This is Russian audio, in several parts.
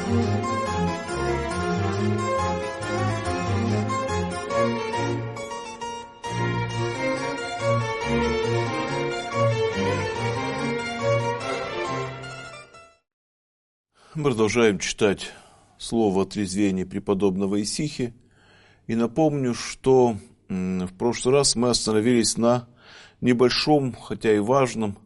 Мы продолжаем читать слово отрезвения преподобного Исихи. И напомню, что в прошлый раз мы остановились на небольшом, хотя и важном,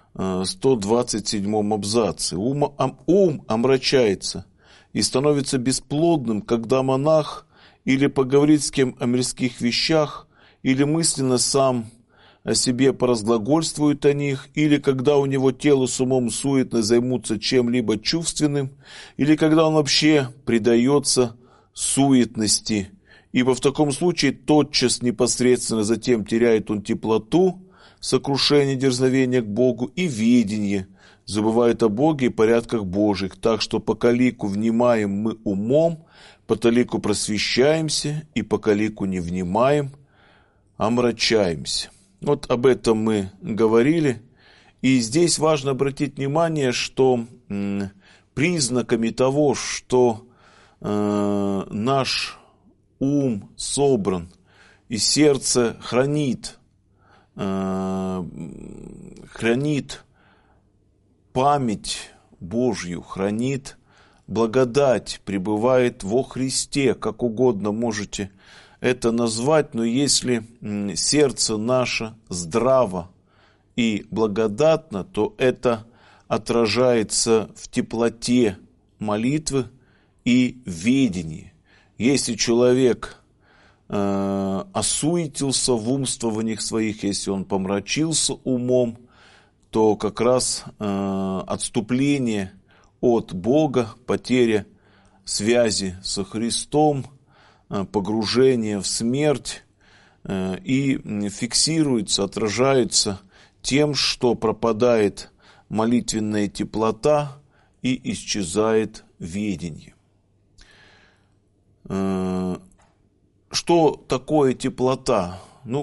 127-м абзаце. Ум омрачается и становится бесплодным, когда монах или поговорит с кем о мирских вещах, или мысленно сам о себе поразглагольствует о них, или когда у него тело с умом суетно займутся чем-либо чувственным, или когда он вообще предается суетности, ибо в таком случае тотчас непосредственно затем теряет он теплоту, сокрушение дерзновения к Богу и ведение, забывает о Боге и порядках Божьих, так что покалику внимаем мы умом, поталику просвещаемся, и покалику не внимаем, омрачаемся. Вот об этом мы говорили, и здесь важно обратить внимание, что признаками того, что наш ум собран и сердце хранит память Божью, хранит благодать, пребывает во Христе, как угодно можете это назвать, но если сердце наше здраво и благодатно, то это отражается в теплоте молитвы и ведении. Если человек осуетился в умствованиях своих, если он помрачился умом, то как раз отступление от Бога, потеря связи со Христом, погружение в смерть и фиксируется, отражается тем, что пропадает молитвенная теплота и исчезает ведение. Что такое теплота?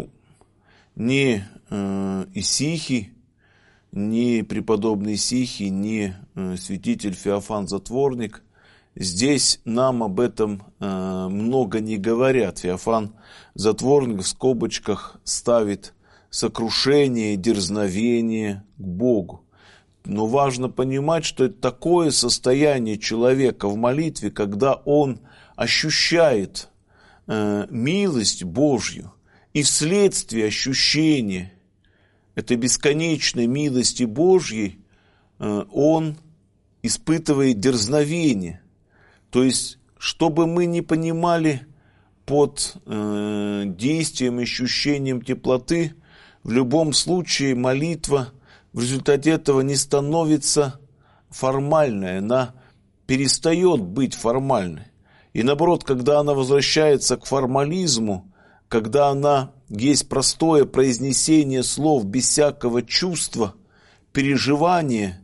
Ни Исихий, ни преподобный Исихий, ни святитель Феофан Затворник здесь нам об этом много не говорят. Феофан Затворник в скобочках ставит сокрушение, дерзновение к Богу. Но важно понимать, что это такое состояние человека в молитве, когда он ощущает милость Божью, и вследствие ощущения этой бесконечной милости Божьей он испытывает дерзновение. То есть, чтобы мы не понимали под действием, ощущением теплоты, в любом случае молитва в результате этого не становится формальной, она перестает быть формальной. И наоборот, когда она возвращается к формализму, когда она есть простое произнесение слов без всякого чувства, переживания,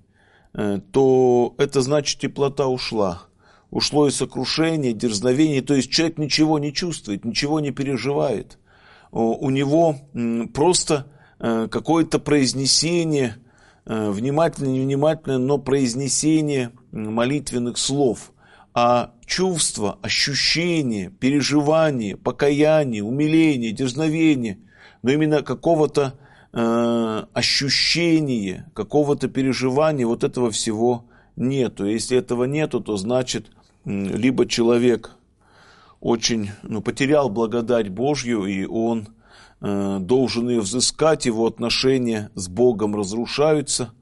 то это значит, теплота ушла. Ушло и сокрушение, дерзновение, то есть человек ничего не чувствует, ничего не переживает. У него просто какое-то произнесение, внимательное, невнимательное, но произнесение молитвенных слов. А чувства, ощущения, переживания, покаяние, умиление, дерзновение, но именно какого-то ощущения, какого-то переживания, вот этого всего нету. Если этого нету, то значит, либо человек очень потерял благодать Божью, и он должен ее взыскать, его отношения с Богом разрушаются,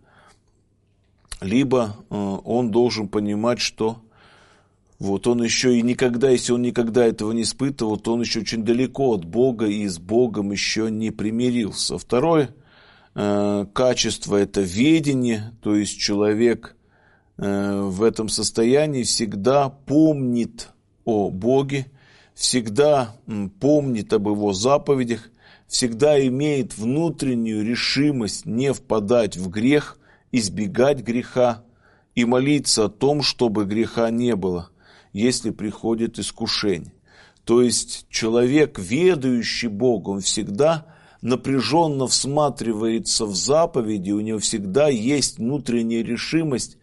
либо он должен понимать, что вот он еще и никогда, если он никогда этого не испытывал, то он еще очень далеко от Бога и с Богом еще не примирился. Второе качество – это ведение, то есть человек в этом состоянии всегда помнит о Боге, всегда помнит об Его заповедях, всегда имеет внутреннюю решимость не впадать в грех, избегать греха и молиться о том, чтобы греха не было, если приходит искушение. То есть человек, ведающий Бога, он всегда напряженно всматривается в заповеди, у него всегда есть внутренняя решимость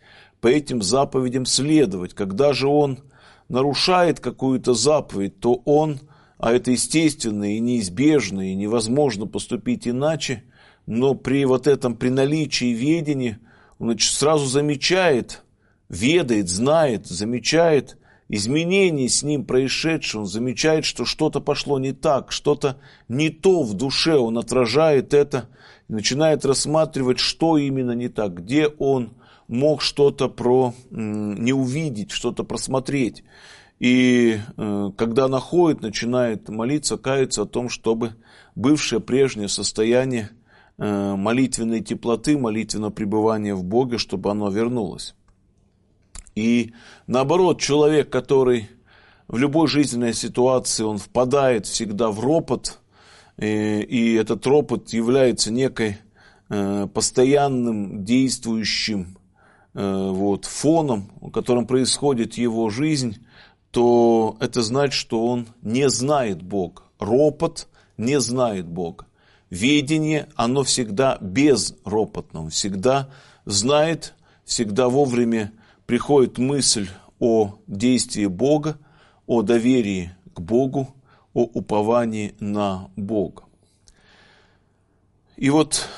по этим заповедям следовать. Когда же он нарушает какую-то заповедь, то он, а это естественно и неизбежно, и невозможно поступить иначе, но при наличии ведения, он сразу замечает, ведает, знает, замечает изменения с ним происшедшие, он замечает, что что-то пошло не так, что-то не то в душе, он отражает это, и начинает рассматривать, что именно не так, где он мог что-то не увидеть, что-то просмотреть. И когда находит, начинает молиться, каяться о том, чтобы бывшее прежнее состояние молитвенной теплоты, молитвенного пребывания в Боге, чтобы оно вернулось. И наоборот, человек, который в любой жизненной ситуации, он впадает всегда в ропот, и этот ропот является некой постоянным действующим фоном, в котором происходит его жизнь, то это значит, что он не знает Бога. Ропот не знает Бога. Ведение, оно всегда безропотно, он всегда знает, всегда вовремя приходит мысль о действии Бога, о доверии к Богу, о уповании на Бога. И вот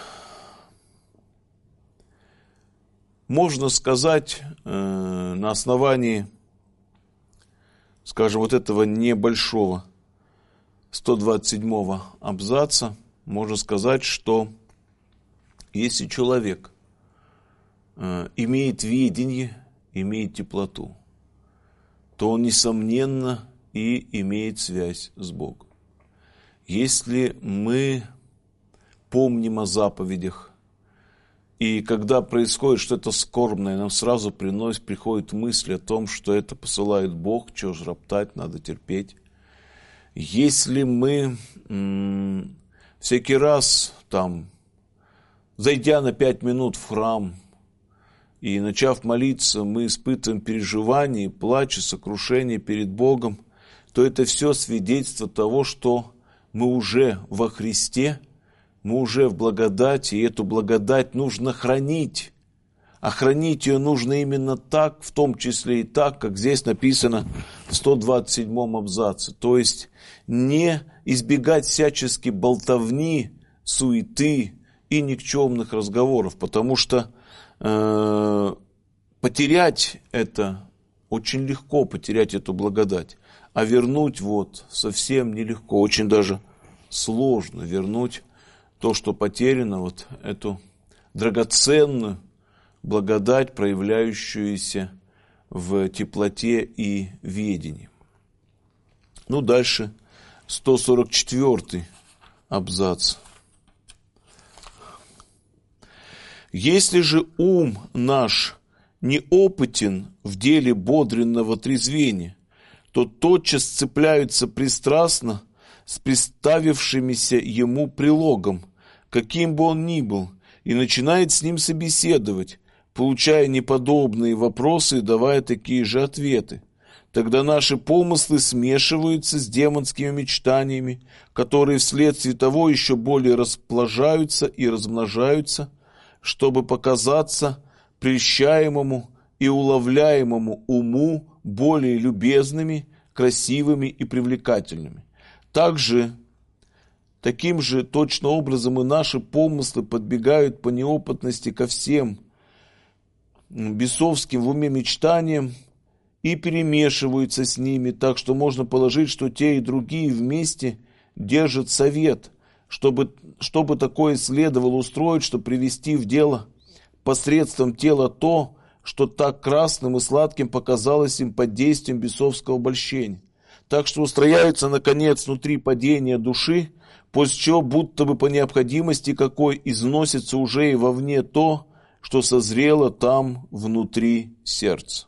можно сказать на основании, скажем, этого небольшого 127-го абзаца, можно сказать, что если человек имеет ведение, имеет теплоту, то он, несомненно, и имеет связь с Богом. Если мы помним о заповедях, и когда происходит что-то скорбное, нам сразу приходит мысль о том, что это посылает Бог, чего ж роптать, надо терпеть. Если мы всякий раз, зайдя на 5 минут в храм и начав молиться, мы испытываем переживания, плач и сокрушение перед Богом, то это все свидетельство того, что мы уже во Христе, мы уже в благодати, и эту благодать нужно хранить. А хранить ее нужно именно так, в том числе и так, как здесь написано в 127-м абзаце. То есть не избегать всячески болтовни, суеты и никчемных разговоров, потому что потерять это очень легко, потерять эту благодать, а вернуть совсем нелегко, очень даже сложно вернуть то, что потеряно, эту драгоценную благодать, проявляющуюся в теплоте и ведении. Дальше 144-й абзац. Если же ум наш неопытен в деле бодренного трезвения, то тотчас цепляются пристрастно с представившимися ему прилогом, каким бы он ни был, и начинает с ним собеседовать, получая неподобные вопросы и давая такие же ответы. Тогда наши помыслы смешиваются с демонскими мечтаниями, которые вследствие того еще более расплажаются и размножаются, чтобы показаться прельщаемому и уловляемому уму более любезными, красивыми и привлекательными. Таким же точно образом и наши помыслы подбегают по неопытности ко всем бесовским в уме мечтаниям и перемешиваются с ними, так что можно положить, что те и другие вместе держат совет, чтобы такое следовало устроить, чтобы привести в дело посредством тела то, что так красным и сладким показалось им под действием бесовского обольщения. Так что устрояются, наконец, внутри падения души, после чего будто бы по необходимости какой износится уже и вовне то, что созрело там внутри сердца.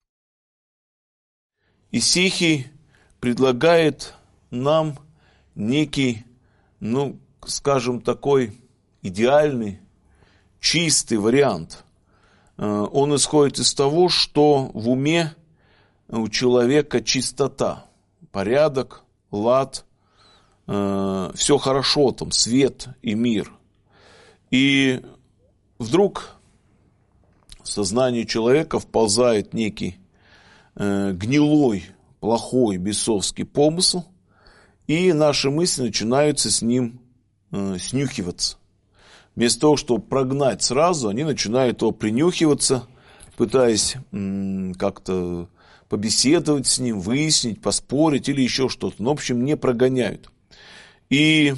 Исихий предлагает нам некий, скажем, такой идеальный, чистый вариант. Он исходит из того, что в уме у человека чистота, порядок, лад, все хорошо, свет и мир. И вдруг в сознание человека вползает некий гнилой, плохой, бесовский помысл, и наши мысли начинаются с ним снюхиваться. Вместо того, чтобы прогнать сразу, они начинают его принюхиваться, пытаясь как-то побеседовать с ним, выяснить, поспорить или еще что-то. Но, в общем, не прогоняют. И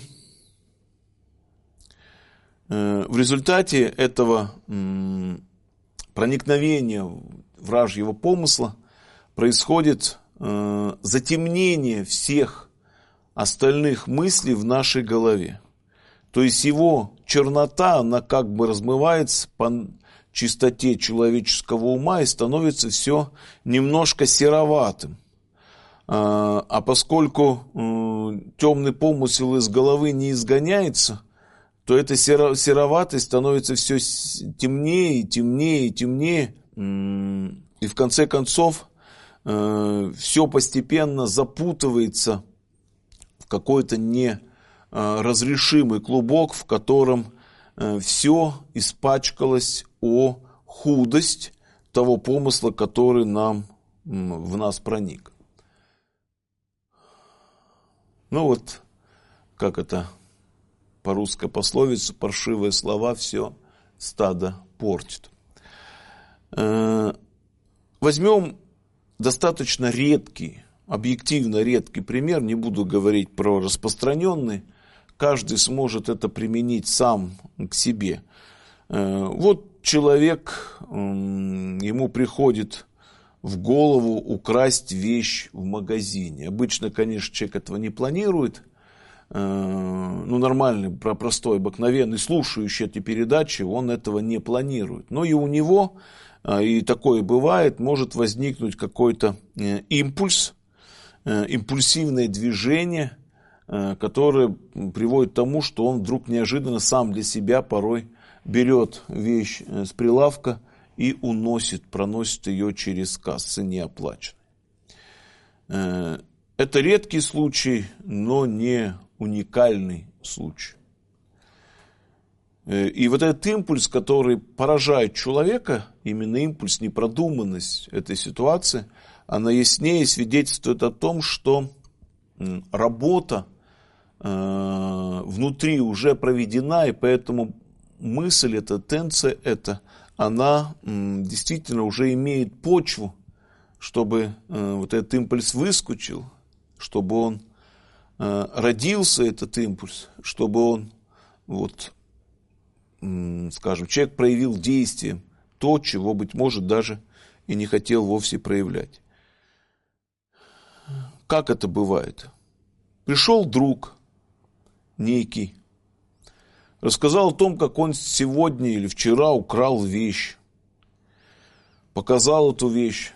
в результате этого проникновения вражьего помысла происходит затемнение всех остальных мыслей в нашей голове. То есть его чернота, она как бы размывается по чистоте человеческого ума и становится все немножко сероватым. А поскольку темный помысел из головы не изгоняется, то эта сероватость становится все темнее, темнее, темнее. И в конце концов все постепенно запутывается в какой-то неразрешимый клубок, в котором все испачкалось о худость того помысла, который в нас проник. Ну вот, как это по русской пословице, паршивые слова все стадо портит. Возьмем достаточно редкий, объективно редкий пример, не буду говорить про распространенный, каждый сможет это применить сам к себе. Вот человек, ему приходит в голову украсть вещь в магазине. Обычно, конечно, человек этого не планирует. Нормальный, простой, обыкновенный, слушающий эти передачи, он этого не планирует. Но и у него, и такое бывает, может возникнуть какой-то импульс, импульсивное движение, которое приводит к тому, что он вдруг неожиданно сам для себя порой берет вещь с прилавка и проносит ее через кассы неоплаченной. Это редкий случай, но не уникальный случай. И вот этот импульс, который поражает человека, именно импульс, непродуманность этой ситуации, она яснее свидетельствует о том, что работа внутри уже проведена, и поэтому мысль эта, тенция эта, она действительно уже имеет почву, чтобы вот этот импульс выскочил, чтобы он родился, этот импульс, чтобы он, скажем, человек проявил действием то, чего, быть может, даже и не хотел вовсе проявлять. Как это бывает? Пришел друг некий, рассказал о том, как он сегодня или вчера украл вещь, показал эту вещь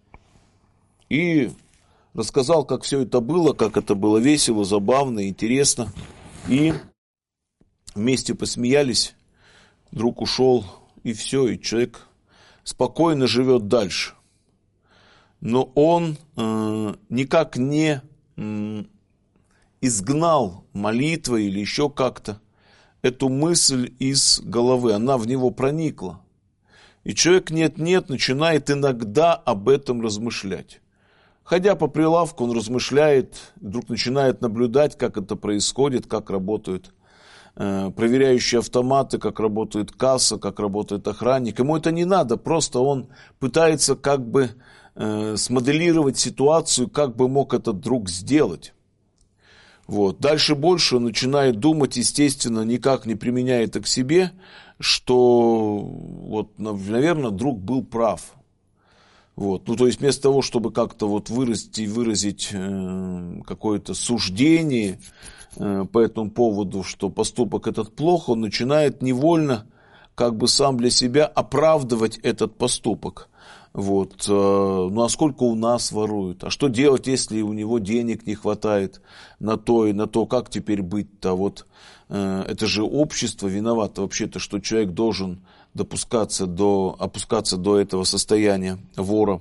и рассказал, как все это было, как это было весело, забавно, интересно. И вместе посмеялись, друг ушел, и все, и человек спокойно живет дальше. Но он никак не изгнал молитвой или еще как-то эту мысль из головы, она в него проникла. И человек нет-нет начинает иногда об этом размышлять. Ходя по прилавку, он размышляет, вдруг начинает наблюдать, как это происходит, как работают проверяющие автоматы, как работает касса, как работает охранник. Ему это не надо, просто он пытается как бы смоделировать ситуацию, как бы мог этот друг сделать. Дальше больше он начинает думать, естественно, никак не применяя это к себе, что, наверное, друг был прав. То есть вместо того, чтобы как-то выразить какое-то суждение по этому поводу, что поступок этот плох, он начинает невольно как бы сам для себя оправдывать этот поступок. А сколько у нас воруют? А что делать, если у него денег не хватает на то и на то? Как теперь быть-то? Это же общество виновато вообще-то, что человек должен опускаться до этого состояния вора.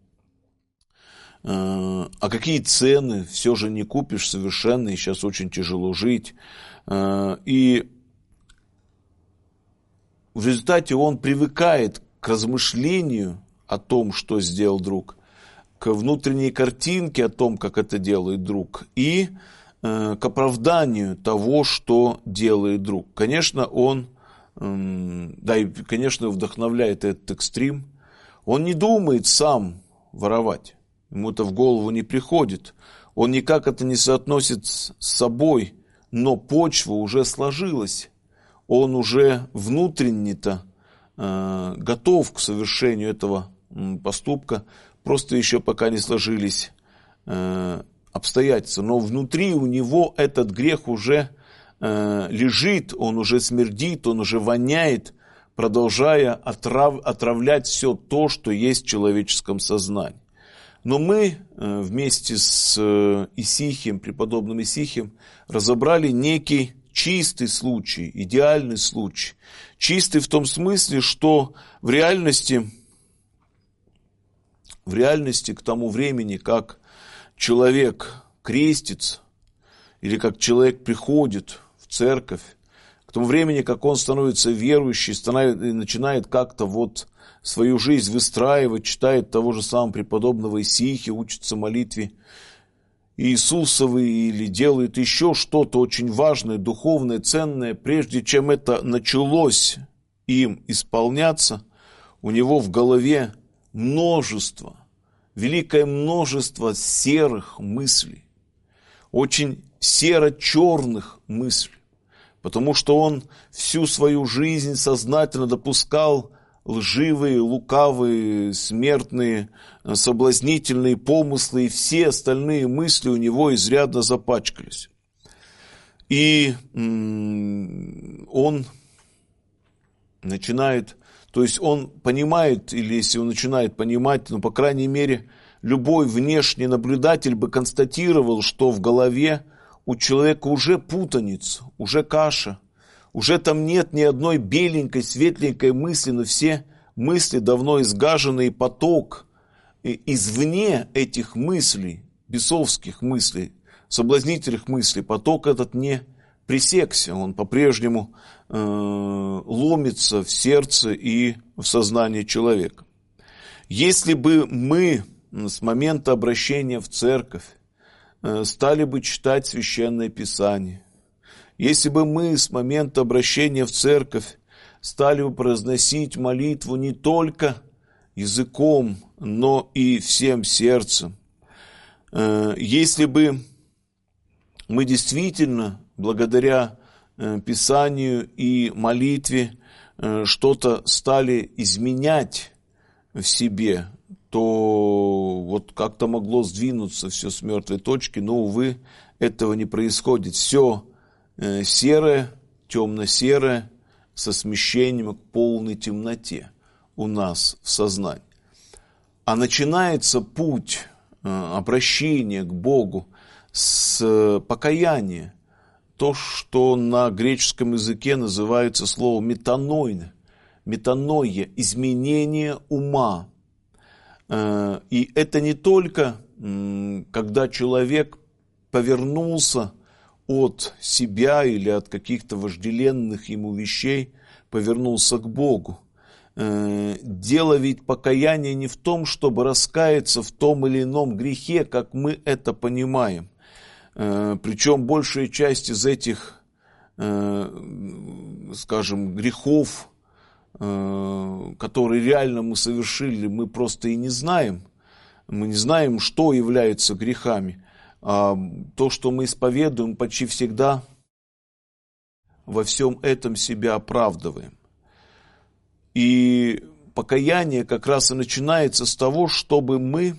А какие цены? Все же не купишь совершенно, и сейчас очень тяжело жить. И в результате он привыкает к к размышлению о том, что сделал друг, к внутренней картинке о том, как это делает друг, и к оправданию того, что делает друг. Конечно, он, да, и, конечно, вдохновляет этот экстрим. Он не думает сам воровать, ему это в голову не приходит. Он никак это не соотносит с собой, но почва уже сложилась. Он уже внутренне-то готов к совершению этого поступка, просто еще пока не сложились обстоятельства. Но внутри у него этот грех уже лежит, он уже смердит, он уже воняет, продолжая отравлять все то, что есть в человеческом сознании. Но мы вместе с Исихием, преподобным Исихием, разобрали некий чистый случай, идеальный случай. Чистый в том смысле, что в реальности к тому времени, как человек крестится, или как человек приходит в церковь, к тому времени, как он становится верующим, начинает как-то вот свою жизнь выстраивать, читает того же самого преподобного Исихия, учится молитве Иисусовой или делает еще что-то очень важное, духовное, ценное, прежде чем это началось им исполняться, у него в голове великое множество серых мыслей, очень серо-черных мыслей, потому что он всю свою жизнь сознательно допускал лживые, лукавые, смертные, соблазнительные помыслы, и все остальные мысли у него изрядно запачкались. И он начинает, то есть он понимает, или если он начинает понимать, по крайней мере, любой внешний наблюдатель бы констатировал, что в голове у человека уже путаница, уже каша, уже там нет ни одной беленькой, светленькой мысли, но все мысли давно изгажены, и поток извне этих мыслей, бесовских мыслей, соблазнительных мыслей, поток этот не пресекся, он по-прежнему ломится в сердце и в сознание человека. Если бы мы с момента обращения в церковь стали бы читать Священное Писание, если бы мы с момента обращения в церковь стали бы произносить молитву не только языком, но и всем сердцем, если бы мы действительно, благодаря Писанию и молитве, что-то стали изменять в себе, то вот как-то могло сдвинуться все с мертвой точки, но, увы, этого не происходит. Все серое, темно-серое, со смещением к полной темноте у нас в сознании. А начинается путь обращения к Богу с покаяния, то, что на греческом языке называется словом метаноия, изменение ума. И это не только, когда человек повернулся от себя или от каких-то вожделенных ему вещей, повернулся к Богу. Дело ведь покаяния не в том, чтобы раскаяться в том или ином грехе, как мы это понимаем. Причем большая часть из этих, скажем, грехов, которые реально мы совершили, мы просто и не знаем. Мы не знаем, что является грехами. А то, что мы исповедуем, почти всегда во всем этом себя оправдываем. И покаяние как раз и начинается с того, чтобы мы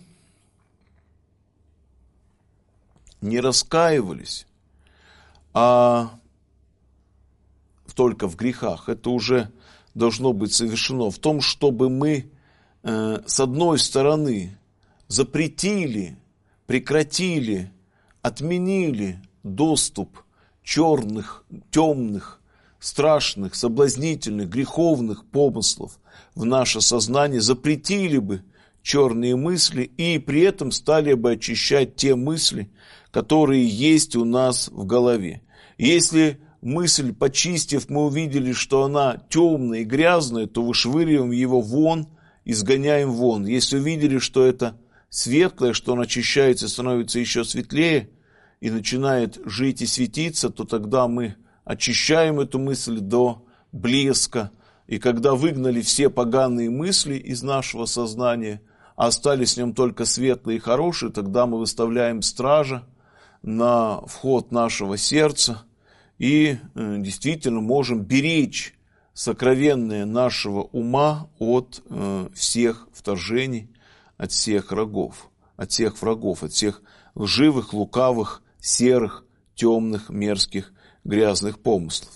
не раскаивались, а только в грехах. Это уже должно быть совершено в том, чтобы мы с одной стороны запретили, прекратили, отменили доступ черных, темных, страшных, соблазнительных, греховных помыслов в наше сознание, запретили бы черные мысли и при этом стали бы очищать те мысли, которые есть у нас в голове. Если мысль, почистив, мы увидели, что она темная и грязная, то вышвыриваем его вон, изгоняем вон. Если увидели, что это светлое, что он очищается, становится еще светлее и начинает жить и светиться, то тогда мы очищаем эту мысль до блеска. И когда выгнали все поганые мысли из нашего сознания, а остались в нем только светлые и хорошие, тогда мы выставляем стража на вход нашего сердца и действительно можем беречь сокровенное нашего ума от всех вторжений, от всех врагов, от всех лживых, лукавых, серых, темных, мерзких, грязных помыслов.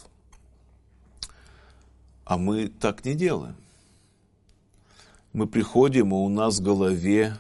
А мы так не делаем. Мы приходим, и у нас в голове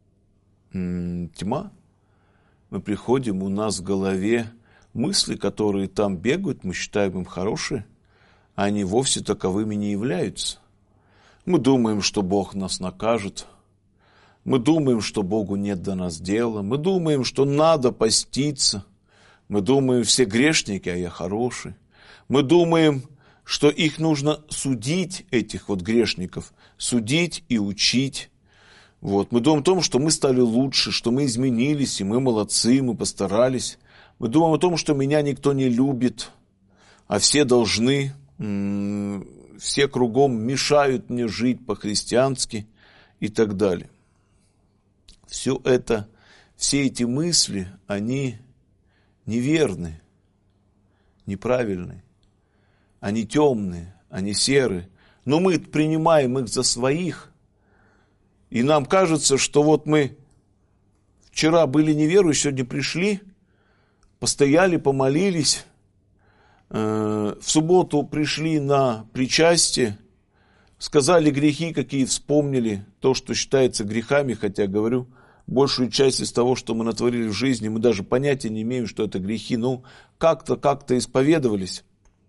тьма. Мы приходим, у нас в голове мысли, которые там бегают, мы считаем им хорошие, а они вовсе таковыми не являются. Мы думаем, что Бог нас накажет. Мы думаем, что Богу нет до нас дела. Мы думаем, что надо поститься. Мы думаем, все грешники, а я хороший. Мы думаем, что их нужно судить, этих вот грешников, судить и учить. Вот. Мы думаем о том, что мы стали лучше, что мы изменились, и мы молодцы, мы постарались. Мы думаем о том, что меня никто не любит, а все должны, все кругом мешают мне жить по-христиански и так далее. Все это, все эти мысли, они неверны, неправильны, они темные, они серые, но мы принимаем их за своих, и нам кажется, что вот мы вчера были неверующие, сегодня пришли, постояли, помолились, в субботу пришли на причастие, сказали грехи, какие вспомнили, то, что считается грехами, хотя, говорю, большую часть из того, что мы натворили в жизни, мы даже понятия не имеем, что это грехи, но как-то исповедовались.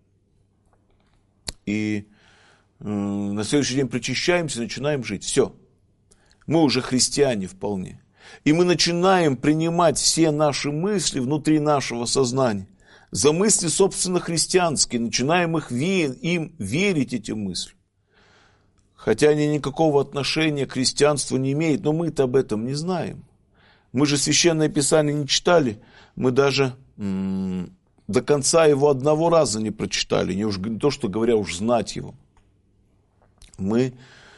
И на следующий день причащаемся, начинаем жить. Все. Мы уже христиане вполне. И мы начинаем принимать все наши мысли внутри нашего сознания за мысли, собственно, христианские. Начинаем им верить, этим мыслям. Хотя они никакого отношения к христианству не имеют, но мы-то об этом не знаем. Мы же Священное Писание не читали, мы даже до конца его одного раза не прочитали, не то, что говоря, уж знать его. Мы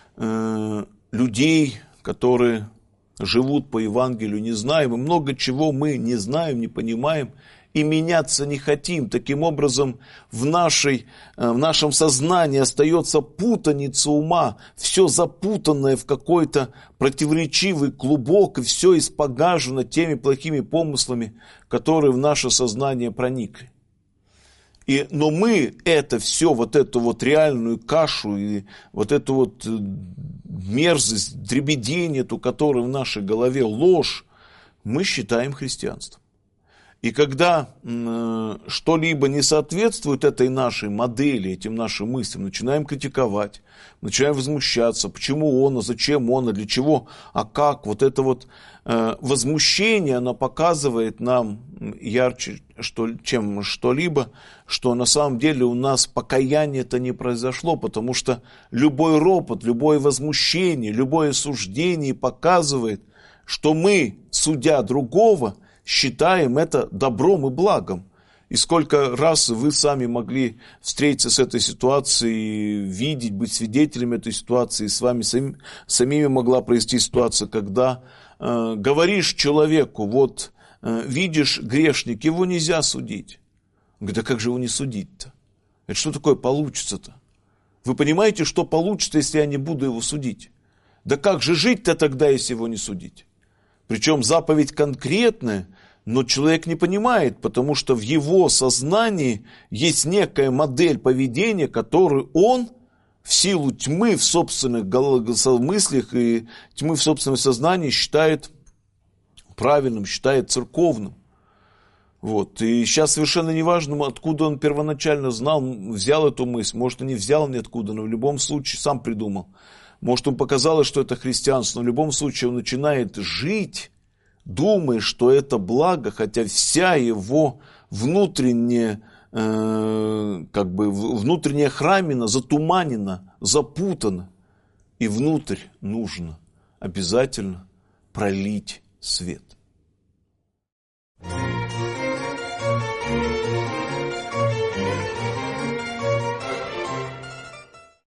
людей, которые живут по Евангелию, не знаем, и много чего мы не знаем, не понимаем, и меняться не хотим. Таким образом, в нашем сознании остается путаница ума, все запутанное в какой-то противоречивый клубок, и все испогажено теми плохими помыслами, которые в наше сознание проникли. Но мы это все, вот эту вот реальную кашу и вот эту вот мерзость, дребедень эту, которая в нашей голове, ложь, мы считаем христианством. И когда что-либо не соответствует этой нашей модели, этим нашим мыслям, начинаем критиковать, начинаем возмущаться, почему он, а зачем он, а для чего, а как. Вот это вот возмущение, оно показывает нам ярче, чем что-либо, что на самом деле у нас покаяние-то не произошло, потому что любой ропот, любое возмущение, любое суждение показывает, что мы, судя другого, считаем это добром и благом. И сколько раз вы сами могли встретиться с этой ситуацией, видеть, быть свидетелями этой ситуации, с вами самими могла произойти ситуация, когда говоришь человеку, вот видишь грешник, его нельзя судить. Он говорит, а как же его не судить-то? Это что такое получится-то? Вы понимаете, что получится, если я не буду его судить? Да как же жить-то тогда, если его не судить? Причем заповедь конкретная, но человек не понимает, потому что в его сознании есть некая модель поведения, которую он в силу тьмы в собственных мыслях и тьмы в собственном сознании считает правильным, считает церковным. Вот. И сейчас совершенно не важно, откуда он первоначально знал, взял эту мысль, может, и не взял ниоткуда, но в любом случае сам придумал. Может, ему показалось, что это христианство, но в любом случае он начинает жить, думая, что это благо, хотя вся его внутренняя как бы внутренняя храмина затуманена, запутана. И внутрь нужно обязательно пролить свет.